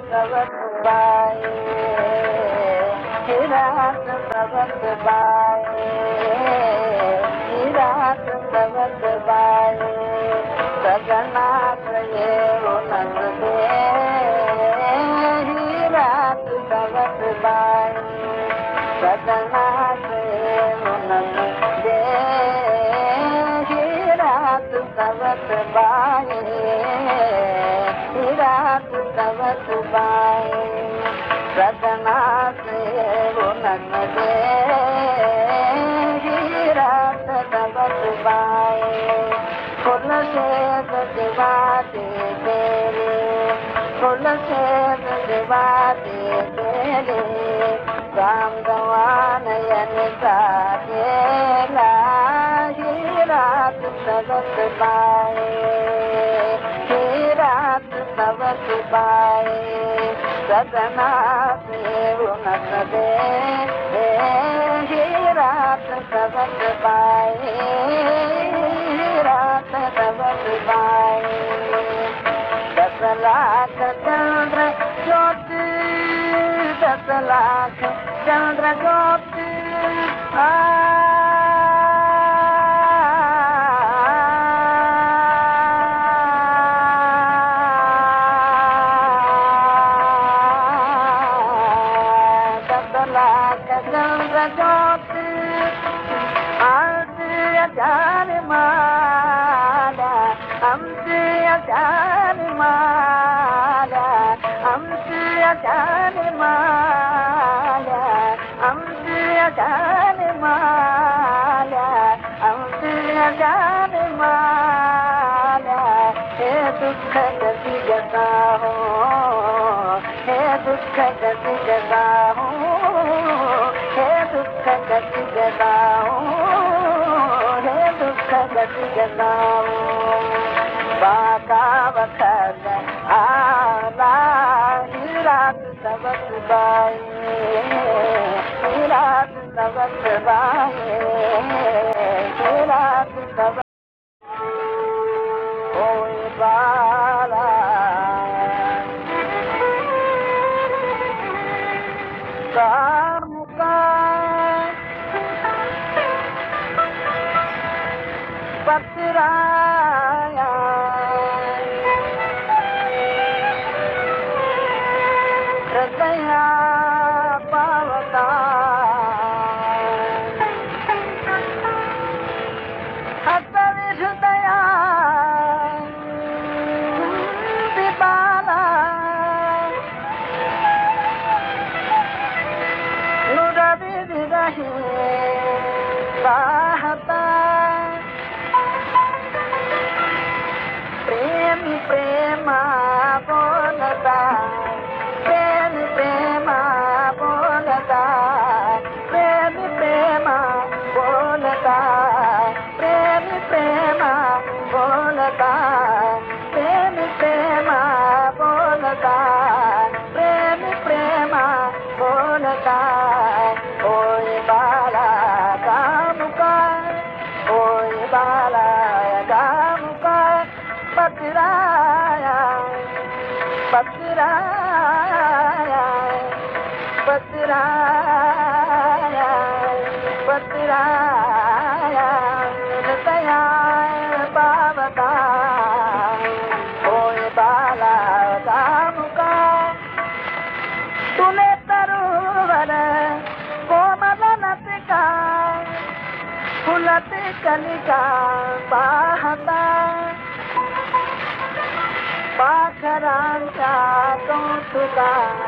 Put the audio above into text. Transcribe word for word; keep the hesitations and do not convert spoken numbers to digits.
सवत बाए ही रात सवत बाए ही रात सवत बाए सजना ये उनत दे ही रात सवत बाए सजना ये उनत दे ही रात सवत बाए ही रात सवत बाए सजना से उनत दे ही रात सवत बाए फुल से सजवाते तेरे फुल से सजवाते तेरे राम गवान यन साधेला ही रात सवत बाए ही रात सवत बाए सजना से उनत दे ही रात सवत बाए रात सवत बाए दस लाख चंद्र ज्योति दस लाख चंद्र ज्योति आ दस लाख चंद्र ज्योति आचार माला हमसे आचार माला हमसे आचार माला हमसे आचार माला हमसे आचार माला हे दुख गति जता हो हे दुख गति जता हो हे दुख गति जता हो हे दुख गति जताओ बाका वखत आला ही रात सवत बाए ही रात सवत बाए ही रात सवत कोई बाला पतराया हृदया पावता हृदया विबाला नुरवि विरही राहता प्रेमी प्रेमा बोलता प्रेमी प्रेमा बोलता प्रेमी प्रेमा बोलता प्रेमी प्रेमा बोलता प्रेमी प्रेमा बोलता प्रेमी प्रेमा बोलता ओए बाला काम का ओए बाला काम का पतराया पतराया पतराया पतराया हृदया पावता ओए बाला काम का तूने तरुवर कोमल लतिका फुलत कलिका पाहता पाखरांचा कौतुका